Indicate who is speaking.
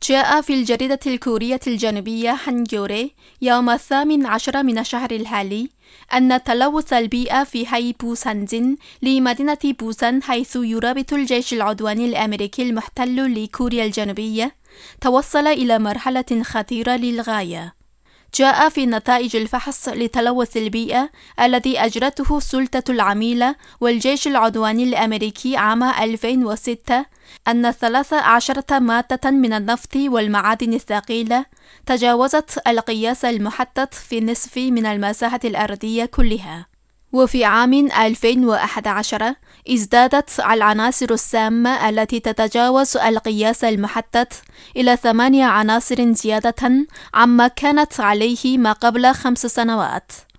Speaker 1: جاء في الجريدة الكورية الجنوبية هانجيوري يوم 18 من الشهر الحالي أن تلوث البيئة في حي بوسانجين لمدينة بوسان حيث يرابط الجيش العدواني الأمريكي المحتل لكوريا الجنوبية توصل إلى مرحلة خطيرة للغاية. جاء في نتائج الفحص لتلوث البيئة الذي أجرته السلطة العميلة والجيش العدواني الأمريكي عام 2006 أن 13 مادة من النفط والمعادن الثقيلة تجاوزت القياس المحدد في نصف من المساحة الأرضية كلها. وفي عام 2011 ازدادت العناصر السامة التي تتجاوز القياس المحدد إلى 8 عناصر زيادة عما كانت عليه ما قبل 5 سنوات.